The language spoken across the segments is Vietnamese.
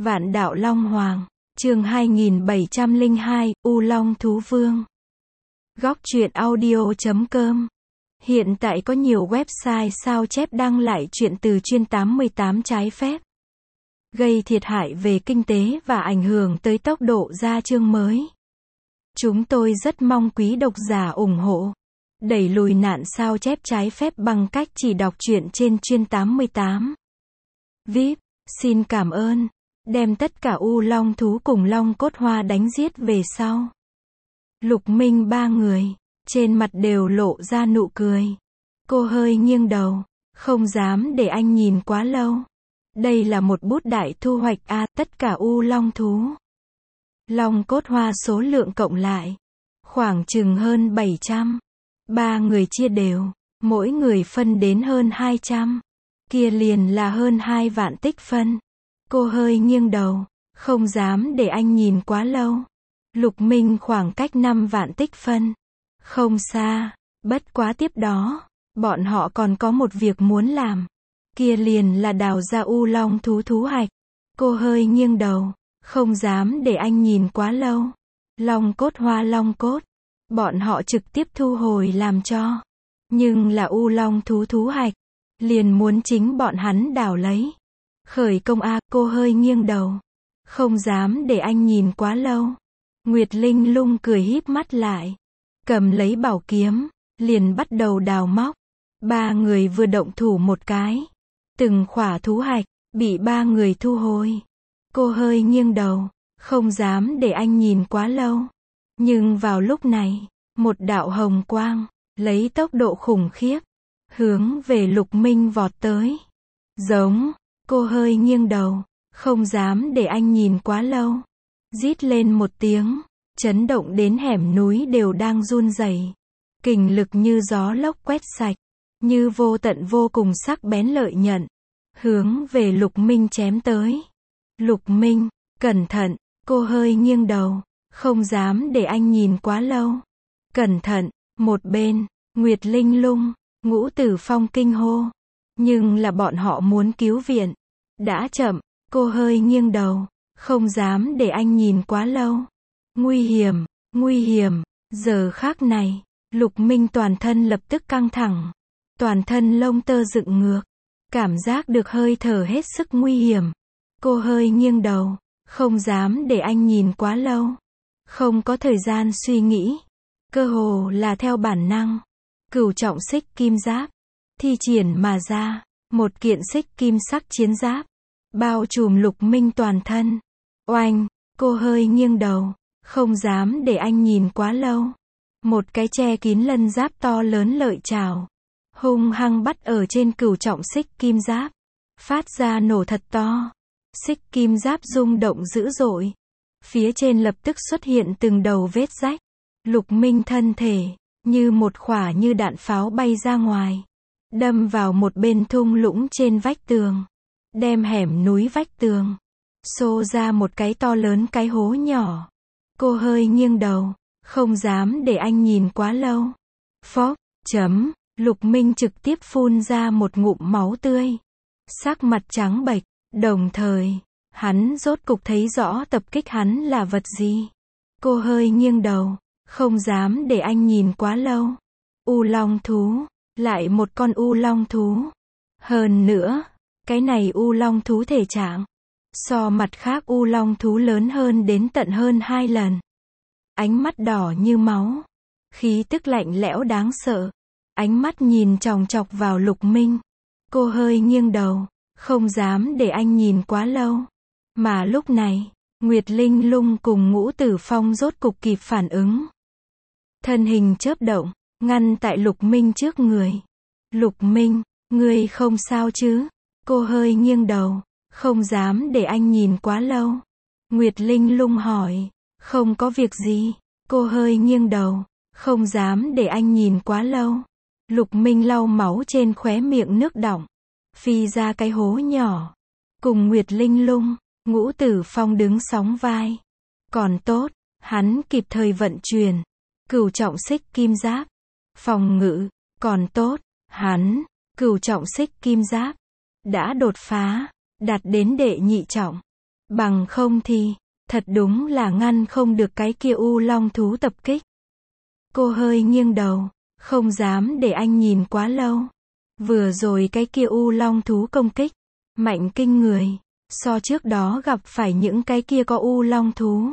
Vạn Đạo Long Hoàng, chương 2702, U Long Thú Vương. Góc truyện audio.com. Hiện tại có nhiều website sao chép đăng lại truyện từ chuyên 88 trái phép, gây thiệt hại về kinh tế và ảnh hưởng tới tốc độ ra chương mới. Chúng tôi rất mong quý độc giả ủng hộ, đẩy lùi nạn sao chép trái phép bằng cách chỉ đọc truyện trên chuyên 88. VIP, xin cảm ơn. Đem tất cả U Long thú cùng Long Cốt Hoa đánh giết về sau. Lục Minh ba người, trên mặt đều lộ ra nụ cười. Cô hơi nghiêng đầu, không dám để anh nhìn quá lâu. Đây là một bút đại thu hoạch tất cả U Long thú. Long Cốt Hoa số lượng cộng lại, khoảng chừng hơn 700. Ba người chia đều, mỗi người phân đến hơn 200. Kia liền là hơn 2 vạn tích phân. Cô hơi nghiêng đầu, không dám để anh nhìn quá lâu. Lục Minh khoảng cách 5 vạn tích phân. Không xa, bất quá tiếp đó, bọn họ còn có một việc muốn làm. Kia liền là đào ra U Long thú thú hạch. Cô hơi nghiêng đầu, không dám để anh nhìn quá lâu. Long Cốt Hoa Long Cốt, bọn họ trực tiếp thu hồi làm cho. Nhưng là U Long thú thú hạch, liền muốn chính bọn hắn đào lấy. Khởi công cô hơi nghiêng đầu, không dám để anh nhìn quá lâu. Nguyệt Linh Lung cười híp mắt lại, cầm lấy bảo kiếm, liền bắt đầu đào móc. Ba người vừa động thủ một cái, từng khỏa thú hạch bị ba người thu hồi. Cô hơi nghiêng đầu, không dám để anh nhìn quá lâu. Nhưng vào lúc này, một đạo hồng quang lấy tốc độ khủng khiếp hướng về Lục Minh vọt tới. Giống. Cô hơi nghiêng đầu, không dám để anh nhìn quá lâu. Rít lên một tiếng, chấn động đến hẻm núi đều đang run rẩy. Kình lực như gió lốc quét sạch, như vô tận vô cùng sắc bén lợi nhận, hướng về Lục Minh chém tới. Lục Minh, cẩn thận. Cô hơi nghiêng đầu, không dám để anh nhìn quá lâu. Cẩn thận. Một bên, Nguyệt Linh Lung, Ngũ Tử Phong kinh hô. Nhưng là bọn họ muốn cứu viện. Đã chậm. Cô hơi nghiêng đầu, không dám để anh nhìn quá lâu. Nguy hiểm, nguy hiểm. Giờ khắc này, Lục Minh toàn thân lập tức căng thẳng. Toàn thân lông tơ dựng ngược. Cảm giác được hơi thở hết sức nguy hiểm. Cô hơi nghiêng đầu, không dám để anh nhìn quá lâu. Không có thời gian suy nghĩ. Cơ hồ là theo bản năng. Cửu trọng xích kim giáp thi triển mà ra. Một kiện xích kim sắc chiến giáp bao trùm Lục Minh toàn thân. Oanh. Cô hơi nghiêng đầu, không dám để anh nhìn quá lâu. Một cái che kín lân giáp to lớn lợi chảo hung hăng bắt ở trên cửu trọng xích kim giáp, phát ra nổ thật to. Xích kim giáp rung động dữ dội, phía trên lập tức xuất hiện từng đầu vết rách. Lục Minh thân thể như một quả như đạn pháo bay ra ngoài, đâm vào một bên thung lũng trên vách tường, đem hẻm núi vách tường xô ra một cái to lớn cái hố nhỏ. Cô hơi nghiêng đầu, không dám để anh nhìn quá lâu. Phốc. Lục Minh trực tiếp phun ra một ngụm máu tươi, sắc mặt trắng bệch. Đồng thời, hắn rốt cục thấy rõ tập kích hắn là vật gì. Cô hơi nghiêng đầu, không dám để anh nhìn quá lâu. U Long thú, lại một con U Long thú. Hơn nữa, cái này U Long thú thể trạng so mặt khác U Long thú lớn hơn đến tận hơn 2 lần. Ánh mắt đỏ như máu, khí tức lạnh lẽo đáng sợ. Ánh mắt nhìn chòng chọc vào Lục Minh. Cô hơi nghiêng đầu, không dám để anh nhìn quá lâu. Mà lúc này, Nguyệt Linh Lung cùng Ngũ Tử Phong rốt cục kịp phản ứng. Thân hình chớp động, ngăn tại Lục Minh trước người. Lục Minh, ngươi không sao chứ? Cô hơi nghiêng đầu, không dám để anh nhìn quá lâu. Nguyệt Linh Lung hỏi. Không có việc gì. Cô hơi nghiêng đầu, không dám để anh nhìn quá lâu. Lục Minh lau máu trên khóe miệng nước đọng, phi ra cái hố nhỏ. Cùng Nguyệt Linh Lung, Ngũ Tử Phong đứng sóng vai. Còn tốt, hắn kịp thời vận chuyển cửu trọng xích kim giáp phòng ngự. Còn tốt, hắn cửu trọng xích kim giáp đã đột phá, đạt đến đệ nhị trọng. Bằng không thì, thật đúng là ngăn không được cái kia u long thú tập kích. Cô hơi nghiêng đầu, không dám để anh nhìn quá lâu. Vừa rồi cái kia u long thú công kích, mạnh kinh người, so trước đó gặp phải những cái kia có u long thú.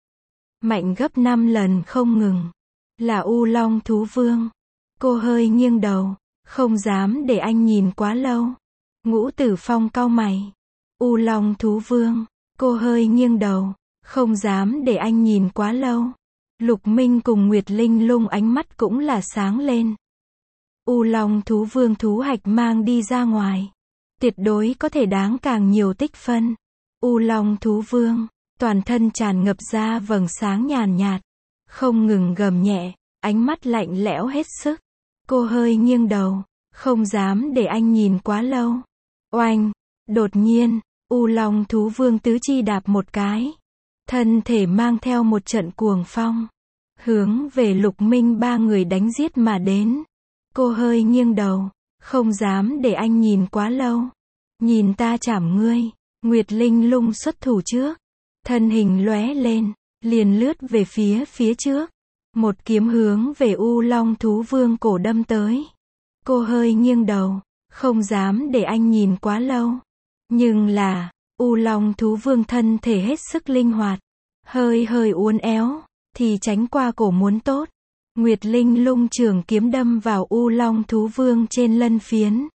Mạnh gấp 5 lần không ngừng. Là u long thú vương. Cô hơi nghiêng đầu, không dám để anh nhìn quá lâu. Ngũ Tử Phong cau mày. U long thú vương. Cô hơi nghiêng đầu, không dám để anh nhìn quá lâu. Lục Minh cùng Nguyệt Linh Lung ánh mắt cũng là sáng lên. U long thú vương thú hạch mang đi ra ngoài, tuyệt đối có thể đáng càng nhiều tích phân. U long thú vương, toàn thân tràn ngập ra vầng sáng nhàn nhạt, không ngừng gầm nhẹ, ánh mắt lạnh lẽo hết sức. Cô hơi nghiêng đầu, không dám để anh nhìn quá lâu. Oanh, đột nhiên, u long thú vương tứ chi đạp một cái, thân thể mang theo một trận cuồng phong, hướng về Lục Minh ba người đánh giết mà đến. Cô hơi nghiêng đầu, không dám để anh nhìn quá lâu. Nhìn ta chảm ngươi. Nguyệt Linh Lung xuất thủ trước, thân hình lóe lên, liền lướt về phía trước. Một kiếm hướng về u long thú vương cổ đâm tới. Cô hơi nghiêng đầu, không dám để anh nhìn quá lâu. Nhưng là, u long thú vương thân thể hết sức linh hoạt, hơi uốn éo, thì tránh qua cổ muốn tốt. Nguyệt Linh Lung trường kiếm đâm vào u long thú vương trên lân phiến.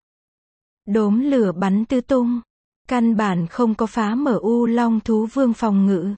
Đốm lửa bắn tứ tung, căn bản không có phá mở u long thú vương phòng ngự.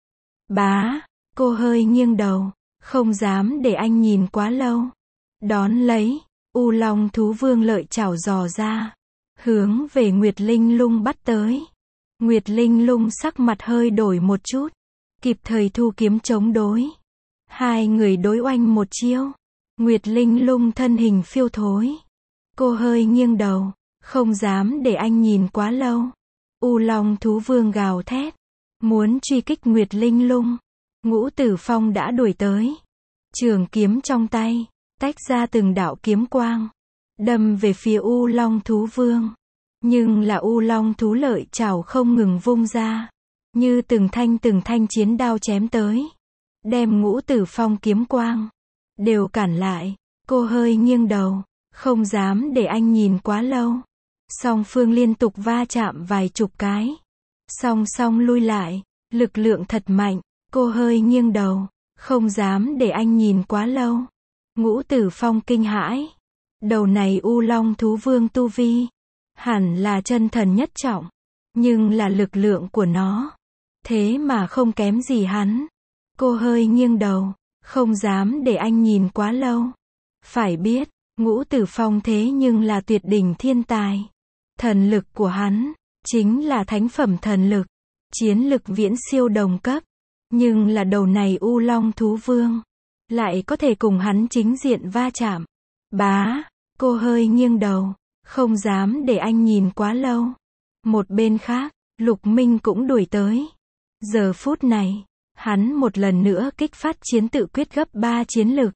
Bá, cô hơi nghiêng đầu, không dám để anh nhìn quá lâu. Đón lấy, u long thú vương lợi chảo giò ra, hướng về Nguyệt Linh Lung bắt tới. Nguyệt Linh Lung sắc mặt hơi đổi một chút, kịp thời thu kiếm chống đối. Hai người đối oanh một chiêu. Nguyệt Linh Lung thân hình phiêu thối. Cô hơi nghiêng đầu, không dám để anh nhìn quá lâu. U long thú vương gào thét, muốn truy kích Nguyệt Linh Lung. Ngũ Tử Phong đã đuổi tới. Trường kiếm trong tay, tách ra từng đạo kiếm quang, đâm về phía u long thú vương. Nhưng là u long thú lợi chảo không ngừng vung ra, như từng thanh chiến đao chém tới, đem Ngũ Tử Phong kiếm quang đều cản lại. Cô hơi nghiêng đầu, không dám để anh nhìn quá lâu. Song phương liên tục va chạm vài chục cái, song song lui lại, lực lượng thật mạnh. Cô hơi nghiêng đầu, không dám để anh nhìn quá lâu. Ngũ Tử Phong kinh hãi, đầu này u long thú vương tu vi hẳn là chân thần nhất trọng, nhưng là lực lượng của nó thế mà không kém gì hắn. Cô hơi nghiêng đầu, không dám để anh nhìn quá lâu. Phải biết, Ngũ Tử Phong thế nhưng là tuyệt đỉnh thiên tài. Thần lực của hắn chính là thánh phẩm thần lực, chiến lực viễn siêu đồng cấp. Nhưng là đầu này u long thú vương lại có thể cùng hắn chính diện va chạm. Bá, cô hơi nghiêng đầu, không dám để anh nhìn quá lâu. Một bên khác, Lục Minh cũng đuổi tới. Giờ phút này, hắn một lần nữa kích phát chiến tự quyết gấp 3 chiến lực,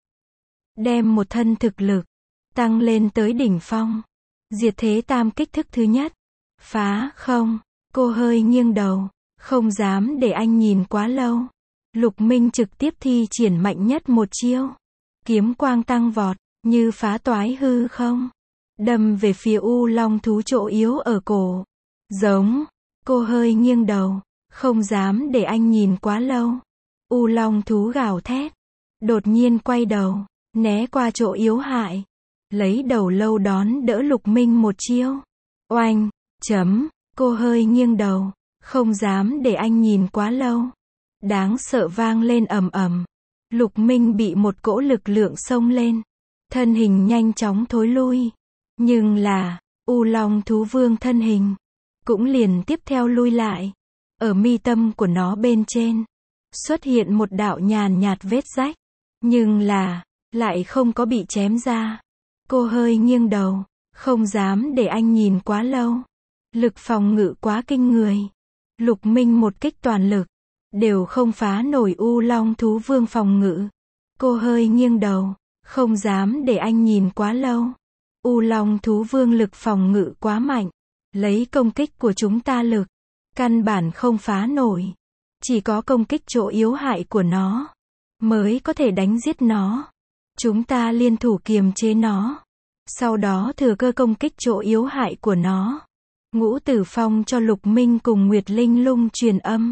đem một thân thực lực tăng lên tới đỉnh phong. Diệt thế tam kích thức thứ nhất, phá không. Cô hơi nghiêng đầu, không dám để anh nhìn quá lâu. Lục Minh trực tiếp thi triển mạnh nhất một chiêu. Kiếm quang tăng vọt, như phá toái hư không, đâm về phía u long thú chỗ yếu ở cổ. Giống. Cô hơi nghiêng đầu, không dám để anh nhìn quá lâu. U long thú gào thét, đột nhiên quay đầu, né qua chỗ yếu hại, lấy đầu lâu đón đỡ Lục Minh một chiêu. Oanh, chấm. Cô hơi nghiêng đầu, không dám để anh nhìn quá lâu. Đáng sợ vang lên ầm ầm. Lục Minh bị một cỗ lực lượng xông lên, thân hình nhanh chóng thối lui. Nhưng là, u long thú vương thân hình cũng liền tiếp theo lui lại. Ở mi tâm của nó bên trên xuất hiện một đạo nhàn nhạt vết rách, nhưng là lại không có bị chém ra. Cô hơi nghiêng đầu, không dám để anh nhìn quá lâu. Lực phòng ngự quá kinh người. Lục Minh một kích toàn lực đều không phá nổi u long thú vương phòng ngự. Cô hơi nghiêng đầu, không dám để anh nhìn quá lâu. U long thú vương lực phòng ngự quá mạnh, lấy công kích của chúng ta lực căn bản không phá nổi. Chỉ có công kích chỗ yếu hại của nó, mới có thể đánh giết nó. Chúng ta liên thủ kiềm chế nó. Sau đó thừa cơ công kích chỗ yếu hại của nó. Ngũ Tử Phong cho Lục Minh cùng Nguyệt Linh Lung truyền âm.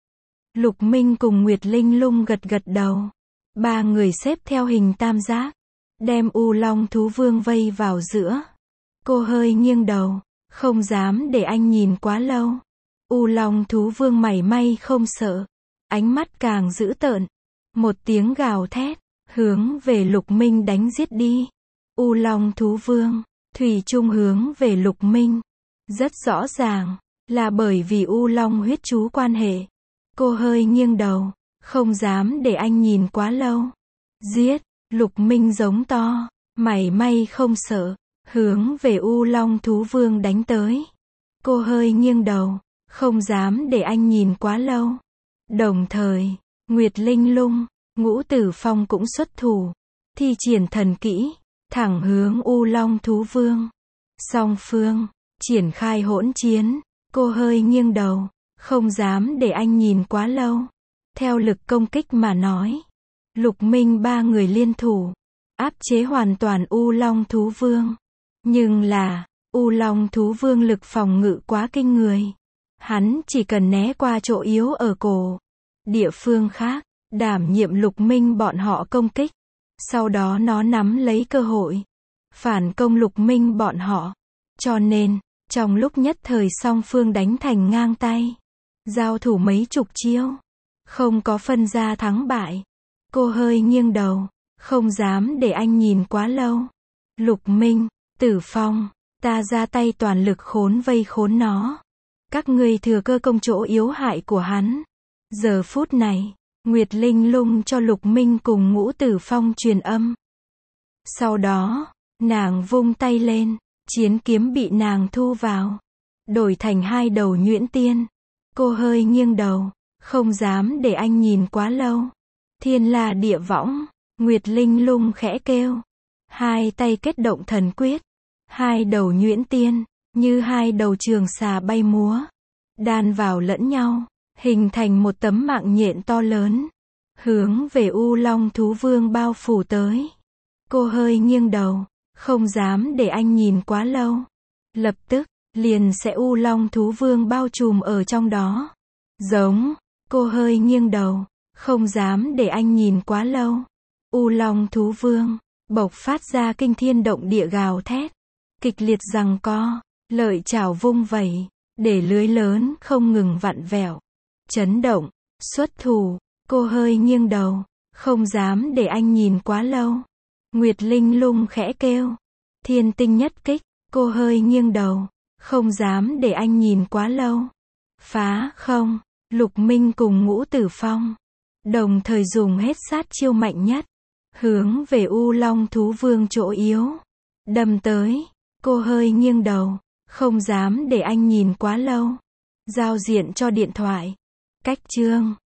Lục Minh cùng Nguyệt Linh Lung gật gật đầu. Ba người xếp theo hình tam giác, đem U Long thú vương vây vào giữa. Cô hơi nghiêng đầu, không dám để anh nhìn quá lâu. U Long thú vương mảy may không sợ, ánh mắt càng dữ tợn. Một tiếng gào thét, hướng về Lục Minh đánh giết đi. U Long thú vương, thủy chung hướng về Lục Minh. Rất rõ ràng, là bởi vì U Long huyết chú quan hệ. Cô hơi nghiêng đầu, không dám để anh nhìn quá lâu. Giết, Lục Minh giống to, mảy may không sợ, hướng về U Long thú vương đánh tới. Cô hơi nghiêng đầu, không dám để anh nhìn quá lâu. Đồng thời, Nguyệt Linh Lung, Ngũ Tử Phong cũng xuất thủ, thi triển thần kỹ, thẳng hướng U Long thú vương. Song phương triển khai hỗn chiến. Cô hơi nghiêng đầu, không dám để anh nhìn quá lâu. Theo lực công kích mà nói, Lục Minh ba người liên thủ, áp chế hoàn toàn U Long thú vương. Nhưng là, U Long thú vương lực phòng ngự quá kinh người. Hắn chỉ cần né qua chỗ yếu ở cổ. Địa phương khác, đảm nhiệm Lục Minh bọn họ công kích. Sau đó nó nắm lấy cơ hội, phản công Lục Minh bọn họ. Cho nên, trong lúc nhất thời song phương đánh thành ngang tay. Giao thủ mấy chục chiêu, không có phân ra thắng bại. Cô hơi nghiêng đầu, không dám để anh nhìn quá lâu. Lục Minh, Tử Phong, ta ra tay toàn lực khốn vây khốn nó. Các ngươi thừa cơ công chỗ yếu hại của hắn. Giờ phút này, Nguyệt Linh Lung cho Lục Minh cùng Ngũ Tử Phong truyền âm. Sau đó, nàng vung tay lên, chiến kiếm bị nàng thu vào, đổi thành hai đầu nhuyễn tiên. Cô hơi nghiêng đầu, không dám để anh nhìn quá lâu. Thiên La Địa Võng, Nguyệt Linh Lung khẽ kêu. Hai tay kết động thần quyết. Hai đầu nhuyễn tiên, như hai đầu trường xà bay múa, đan vào lẫn nhau, hình thành một tấm mạng nhện to lớn, hướng về U Long thú vương bao phủ tới. Cô hơi nghiêng đầu, không dám để anh nhìn quá lâu. Lập tức, liền sẽ U Long thú vương bao trùm ở trong đó. Giống, cô hơi nghiêng đầu, không dám để anh nhìn quá lâu. U Long thú vương, bộc phát ra kinh thiên động địa gào thét. Kịch liệt giằng co, lợi chảo vung vẩy, để lưới lớn không ngừng vặn vẹo, chấn động, xuất thủ. Cô hơi nghiêng đầu, không dám để anh nhìn quá lâu. Nguyệt Linh Lung khẽ kêu. Thiên tinh nhất kích. Cô hơi nghiêng đầu, không dám để anh nhìn quá lâu. Phá không. Lục Minh cùng Ngũ Tử Phong đồng thời dùng hết sát chiêu mạnh nhất, hướng về U Long thú vương chỗ yếu, đâm tới. Cô hơi nghiêng đầu, không dám để anh nhìn quá lâu. Giao diện cho điện thoại. Cách chương